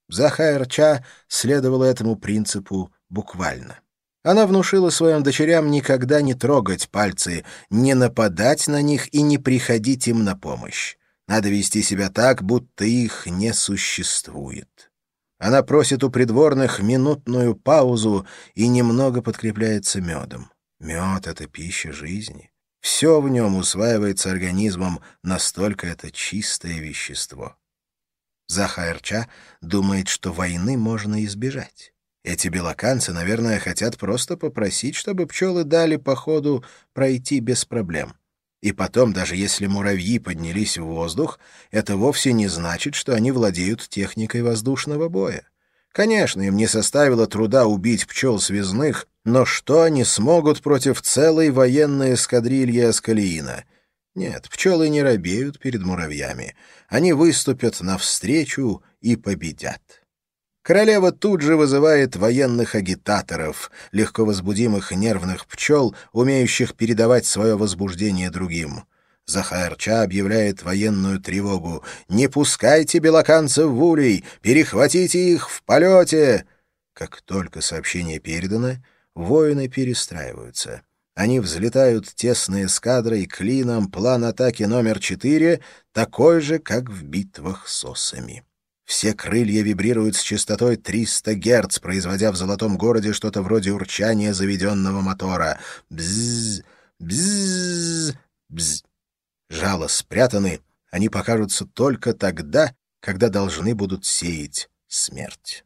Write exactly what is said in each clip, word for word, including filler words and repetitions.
Захаэр-Ча следовала этому принципу буквально. Она внушила своим дочерям никогда не трогать пальцы, не нападать на них и не приходить им на помощь. Надо вести себя так, будто их не существует. Она просит у придворных минутную паузу и немного подкрепляется медом. Мед — это пища жизни. Все в нем усваивается организмом, настолько это чистое вещество. Захаэр-Ча думает, что войны можно избежать. Эти белоканцы, наверное, хотят просто попросить, чтобы пчелы дали по ходу пройти без проблем. И потом, даже если муравьи поднялись в воздух, это вовсе не значит, что они владеют техникой воздушного боя. Конечно, им не составило труда убить пчел связных, но что они смогут против целой военной эскадрильи Аскалиина? Нет, пчелы не робеют перед муравьями. Они выступят навстречу и победят. Королева тут же вызывает военных агитаторов, легко возбудимых нервных пчел, умеющих передавать свое возбуждение другим. Захаэр-Ча объявляет военную тревогу. «Не пускайте белоканцев в улей! Перехватите их в полете!» Как только сообщение передано, воины перестраиваются. Они взлетают тесной эскадрой клином, план атаки номер четыре, такой же, как в битвах с осами. Все крылья вибрируют с частотой триста герц, производя в Золотом городе что-то вроде урчания заведенного мотора. Бззз, бззз, бззз. Жало спрятаны, они покажутся только тогда, когда должны будут сеять смерть.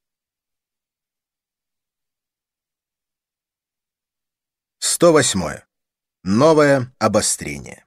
сто восьмое. Новое обострение.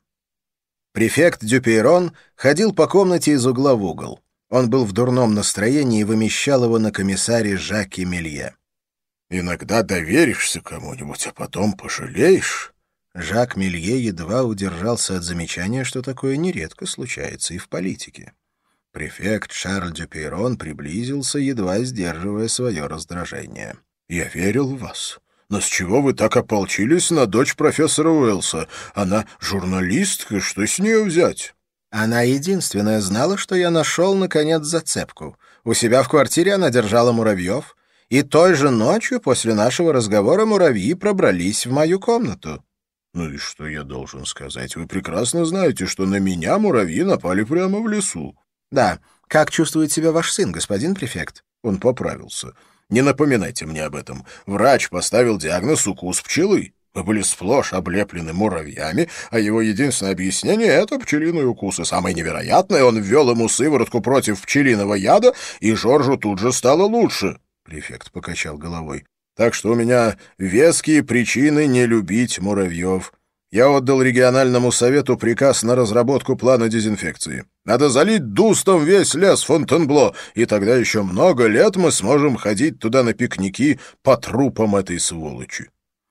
Префект Дюпейрон ходил по комнате из угла в угол. Он был в дурном настроении и вымещал его на комиссаре Жаке Мелье. «Иногда доверишься кому-нибудь, а потом пожалеешь». Жак Мелье едва удержался от замечания, что такое нередко случается и в политике. Префект Шарль Дюпейрон приблизился, едва сдерживая свое раздражение. «Я верил в вас. Но с чего вы так ополчились на дочь профессора Уэллса? Она журналистка, что с нее взять?» Она единственная знала, что я нашел, наконец, зацепку. У себя в квартире она держала муравьев, и той же ночью после нашего разговора муравьи пробрались в мою комнату. «Ну и что я должен сказать? Вы прекрасно знаете, что на меня муравьи напали прямо в лесу». «Да. Как чувствует себя ваш сын, господин префект?» Он поправился. «Не напоминайте мне об этом. Врач поставил диагноз укус пчелы. Вы были сплошь облеплены муравьями, а его единственное объяснение — это пчелиный укус. И самое невероятное, он ввел ему сыворотку против пчелиного яда, и Жоржу тут же стало лучше». Префект покачал головой. «Так что у меня веские причины не любить муравьев. Я отдал региональному совету приказ на разработку плана дезинфекции. Надо залить дустом весь лес Фонтенбло, и тогда еще много лет мы сможем ходить туда на пикники по трупам этой сволочи».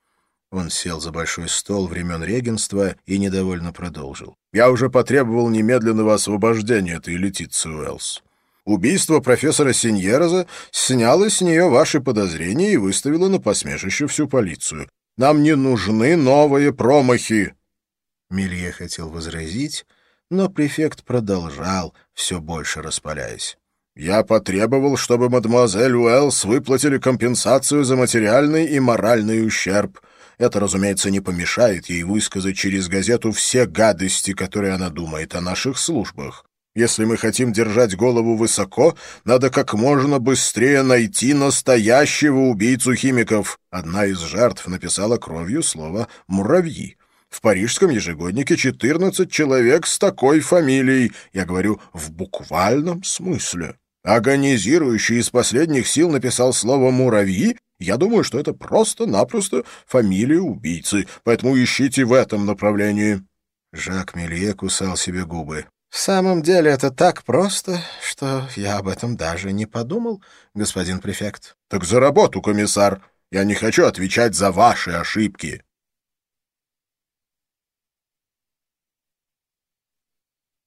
Он сел за большой стол времен регенства и недовольно продолжил. «Я уже потребовал немедленного освобождения этой Летиции Уэллс. Убийство профессора Синьероза сняло с нее ваши подозрения и выставило на посмешище всю полицию. Нам не нужны новые промахи». Мелье хотел возразить, но префект продолжал, все больше распаляясь. «Я потребовал, чтобы мадемуазель Уэллс выплатили компенсацию за материальный и моральный ущерб. Это, разумеется, не помешает ей высказать через газету все гадости, которые она думает о наших службах. Если мы хотим держать голову высоко, надо как можно быстрее найти настоящего убийцу химиков». Одна из жертв написала кровью слово «муравьи». В парижском ежегоднике четырнадцать человек с такой фамилией. Я говорю, в буквальном смысле. Агонизирующий из последних сил написал слово «муравьи». Я думаю, что это просто-напросто фамилия убийцы, поэтому ищите в этом направлении». Жак Мелье кусал себе губы. «В самом деле это так просто, что я об этом даже не подумал, господин префект». «Так за работу, комиссар. Я не хочу отвечать за ваши ошибки».